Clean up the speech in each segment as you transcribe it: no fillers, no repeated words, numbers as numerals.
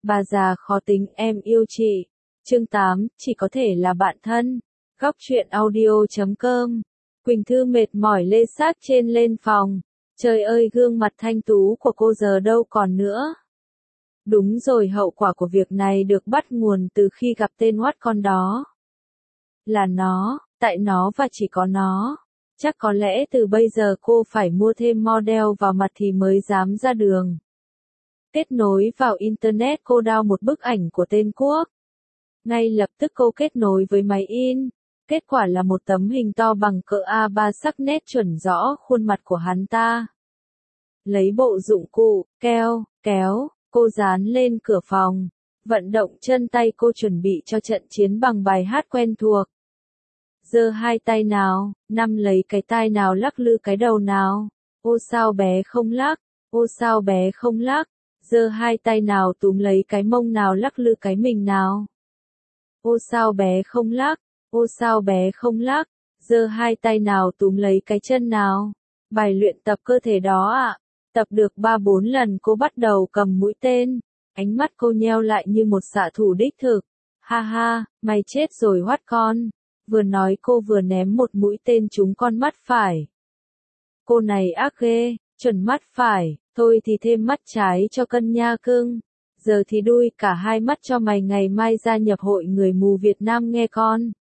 Bà già khó tính em yêu chị. Chương 8, chỉ có thể là bạn thân. Góc truyện audio.com. Quỳnh Thư mệt mỏi lê sát trên lên phòng. Trời ơi, gương mặt thanh tú của cô giờ đâu còn nữa. Đúng rồi, hậu quả của việc này được bắt nguồn từ khi gặp tên oát con đó. Là nó, tại nó và chỉ có nó. Chắc có lẽ từ bây giờ cô phải mua thêm model vào mặt thì mới dám ra đường. Kết nối vào Internet, cô download một bức ảnh của tên Quốc. Ngay lập tức cô kết nối với máy in. Kết quả là một tấm hình to bằng cỡ A3 sắc nét chuẩn rõ khuôn mặt của hắn ta. Lấy bộ dụng cụ, kéo, cô dán lên cửa phòng. Vận động chân tay cô chuẩn bị cho trận chiến bằng bài hát quen thuộc. Giơ hai tay nào, nắm lấy cái tai nào, lắc lư cái đầu nào. Ô sao bé không lắc, ô sao bé không lắc. Giơ hai tay nào, túm lấy cái mông nào, lắc lư cái mình nào. Ô sao bé không lắc, ô sao bé không lắc. Giơ hai tay nào, túm lấy cái chân nào. Bài luyện tập cơ thể đó ạ. Tập được 3-4 lần cô bắt đầu cầm mũi tên. Ánh mắt cô nheo lại như một xạ thủ đích thực. Ha ha, mày chết rồi hoát con. Vừa nói cô vừa ném một mũi tên trúng con mắt phải. Cô này ác ghê, chuẩn mắt phải, thôi thì thêm mắt trái cho cân nha cưng. Giờ thì đui cả hai mắt cho mày, ngày mai gia nhập hội người mù Việt Nam nghe con.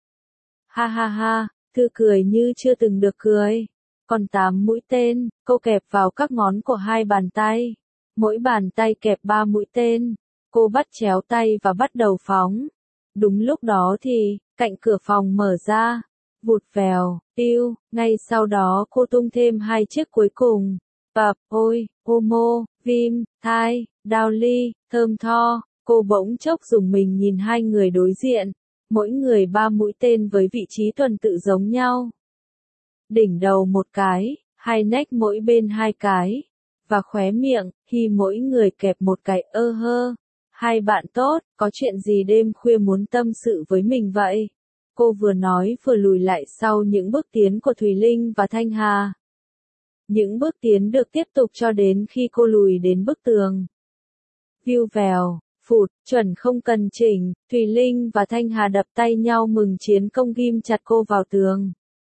Ha ha ha, Thư cười như chưa từng được cười. Còn 8 mũi tên, cô kẹp vào các ngón của hai bàn tay. Mỗi bàn tay kẹp 3 mũi tên. Cô bắt chéo tay và bắt đầu phóng. Đúng lúc đó thì, cạnh cửa phòng mở ra. Vụt vèo, tiêu, ngay sau đó cô tung thêm 2 chiếc cuối cùng. Bập, ôi, Omo, Vim, Thai, Đào Ly, Thơm Tho. Cô bỗng chốc dùng mình nhìn hai người đối diện. Mỗi người 3 mũi tên với vị trí tuần tự giống nhau. Đỉnh đầu một cái, hai nách mỗi bên 2 cái. Và khóe miệng, thì mỗi người kẹp một cái. Hơ. Hai bạn tốt, có chuyện gì đêm khuya muốn tâm sự với mình vậy? Cô vừa nói vừa lùi lại sau những bước tiến của Thùy Linh và Thanh Hà. Những bước tiến được tiếp tục cho đến khi cô lùi đến bức tường. Viu vèo, phụt, chuẩn không cần chỉnh, Thùy Linh và Thanh Hà đập tay nhau mừng chiến công, ghim chặt cô vào tường.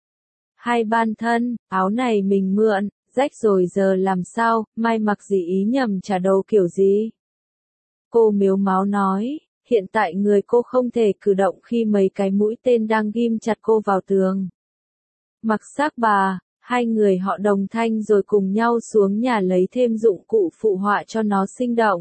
Hai ban thân, áo này mình mượn, rách rồi giờ làm sao, mai mặc gì ý nhầm trả đầu kiểu gì? Cô mếu máo nói, hiện tại người cô không thể cử động khi mấy cái mũi tên đang ghim chặt cô vào tường. Mặc xác bà, hai người họ đồng thanh rồi cùng nhau xuống nhà lấy thêm dụng cụ phụ họa cho nó sinh động.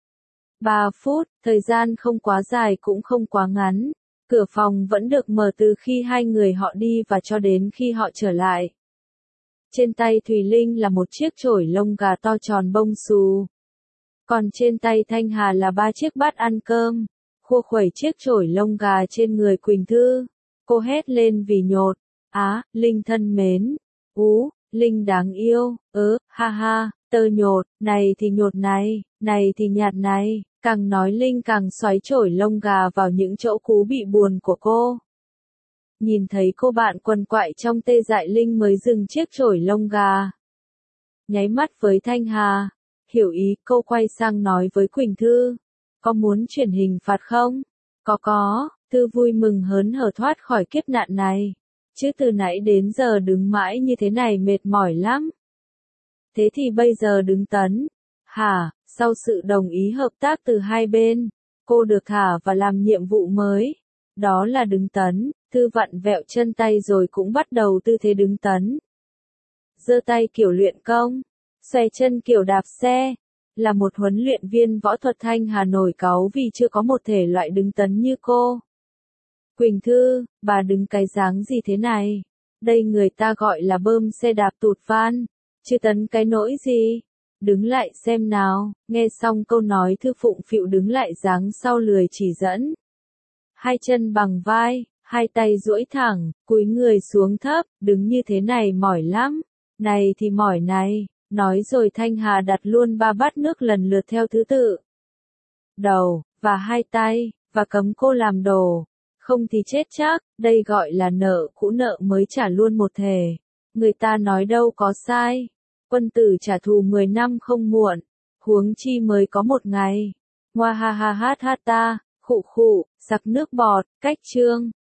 3 phút, thời gian không quá dài cũng không quá ngắn. Cửa phòng vẫn được mở từ khi hai người họ đi và cho đến khi họ trở lại. Trên tay Thùy Linh là một chiếc chổi lông gà to tròn bông xù. Còn trên tay Thanh Hà là 3 chiếc bát ăn cơm. Khua khuẩy chiếc chổi lông gà trên người Quỳnh Thư. Cô hét lên vì nhột. Á, Linh thân mến. Linh đáng yêu. Ha ha, tơ nhột, này thì nhột này thì nhạt này. Càng nói Linh càng xoáy chổi lông gà vào những chỗ cú bị buồn của cô. Nhìn thấy cô bạn quằn quại trong tê dại, Linh mới dừng chiếc chổi lông gà. Nháy mắt với Thanh Hà. Hiểu ý, cô quay sang nói với Quỳnh Thư. Có muốn truyền hình phạt không? Có. Thư vui mừng hớn hở thoát khỏi kiếp nạn này. Chứ từ nãy đến giờ đứng mãi như thế này mệt mỏi lắm. Thế thì bây giờ đứng tấn. Hả, sau sự đồng ý hợp tác từ hai bên, cô được thả và làm nhiệm vụ mới. Đó là đứng tấn. Thư vặn vẹo chân tay rồi cũng bắt đầu tư thế đứng tấn. Giơ tay kiểu luyện công. Xòe chân kiểu đạp xe. Là một huấn luyện viên võ thuật, Thanh Hà nổi cáu vì chưa có một thể loại đứng tấn như cô. Quỳnh Thư, bà đứng cái dáng gì thế này? Đây người ta gọi là bơm xe đạp tụt van, chứ tấn cái nỗi gì? Đứng lại xem nào. Nghe xong câu nói, Thư phụng phịu đứng lại dáng sau lười chỉ dẫn. Hai chân bằng vai, hai tay duỗi thẳng, cúi người xuống thấp, đứng như thế này mỏi lắm. Này thì mỏi này. Nói rồi Thanh Hà đặt luôn 3 bát nước lần lượt theo thứ tự. Đầu, và hai tay, và cấm cô làm đồ. Không thì chết chắc, đây gọi là nợ cũ nợ mới trả luôn một thể. Người ta nói đâu có sai. Quân tử trả thù 10 năm không muộn. Huống chi mới có một ngày. Ngoa ha ha hát ha ta, khụ khụ, sặc nước bọt, cách chương.